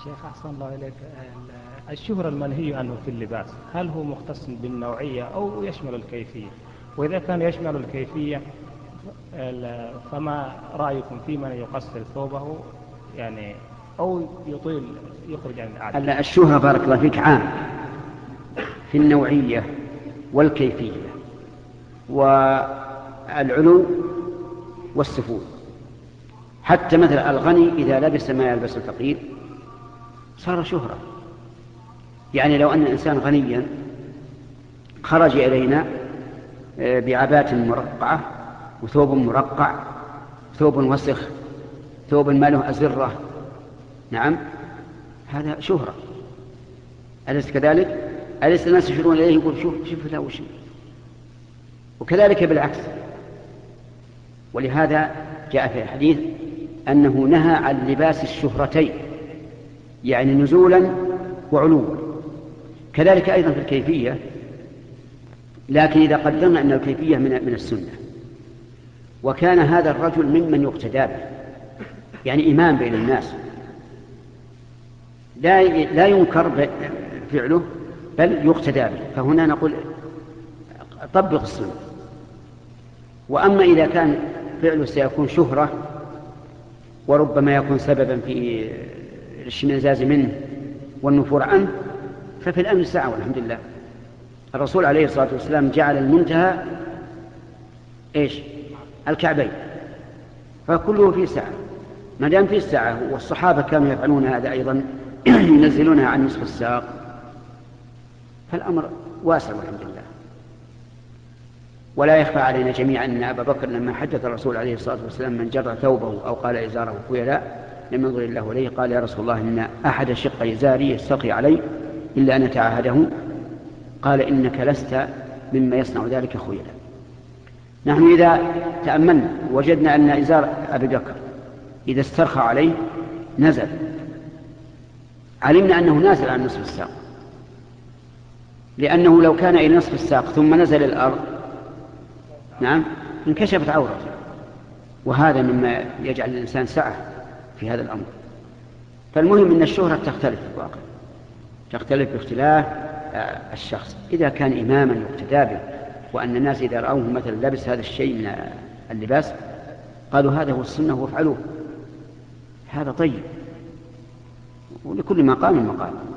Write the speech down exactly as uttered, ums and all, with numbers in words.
شيخ أحسن الله إليك، الشهرة المنهي عنه في اللباس هل هو مختص بالنوعية أو يشمل الكيفية؟ وإذا كان يشمل الكيفية فما رأيكم في من يقصر ثوبه يعني أو يطيل يخرج عن العادة؟ هلا الشهرة بارك الله فيك عام في النوعية والكيفية والعلو والسفول. حتى مثل الغني إذا لبس ما يلبس الفقير صار شهرة. يعني لو أن الإنسان غنيا خرج إلينا بعباءة مرقعة وثوب مرقع، ثوب وسخ، ثوب ما له أزرة، نعم هذا شهرة، أليس كذلك؟ أليس الناس يشيرون إليه يقول شوف شوف لا وش. وكذلك بالعكس. ولهذا جاء في الحديث أنه نهى عن لباس الشهرتين، يعني نزولا وعلوا. كذلك أيضا في الكيفية، لكن إذا قدرنا أن الكيفية من من السنة، وكان هذا الرجل ممن يقتدى به، يعني إمام بين الناس، لا لا ينكر فعله بل يقتدى به، فهنا نقول طبق السنة. وأما إذا كان فعله سيكون شهرة وربما يكون سببا في الاشمئزاز منه والنفور عنه، ففي الأمر ساعة والحمد لله. الرسول عليه الصلاة والسلام جعل المنتهى إيش؟ الكعبين، فكله في ساعة. ما دام في الساعة، والصحابة كانوا يفعلون هذا أيضا ينزلونها عن نصف الساق، فالأمر واسع والحمد لله. ولا يخفى علينا جميعا أن أبا بكر لما حدث الرسول عليه الصلاة والسلام من جر ثوبه أو قال إزاره خيلاء لم ينظر الله إليه، قال يا رسول الله إن أحد شق إزاري يستقي علي إلا أن أتعاهده، قال إنك لست مما يصنع ذلك خيلاء. نحن إذا تأملنا وجدنا أن إزار أبي بكر إذا استرخى عليه نزل، علمنا أنه نازل عن نصف الساق، لأنه لو كان إلى نصف الساق ثم نزل الأرض نعم انكشفت عورته، وهذا مما يجعل الإنسان سعة في هذا الأمر. فالمهم أن الشهرة تختلف في الواقع، تختلف باختلاف الشخص. إذا كان إماما يقتدى به وأن الناس إذا رأوه مثلا لبس هذا الشيء من اللباس قالوا هذا هو السنة وافعلوه، هذا طيب، ولكل مقام مقام.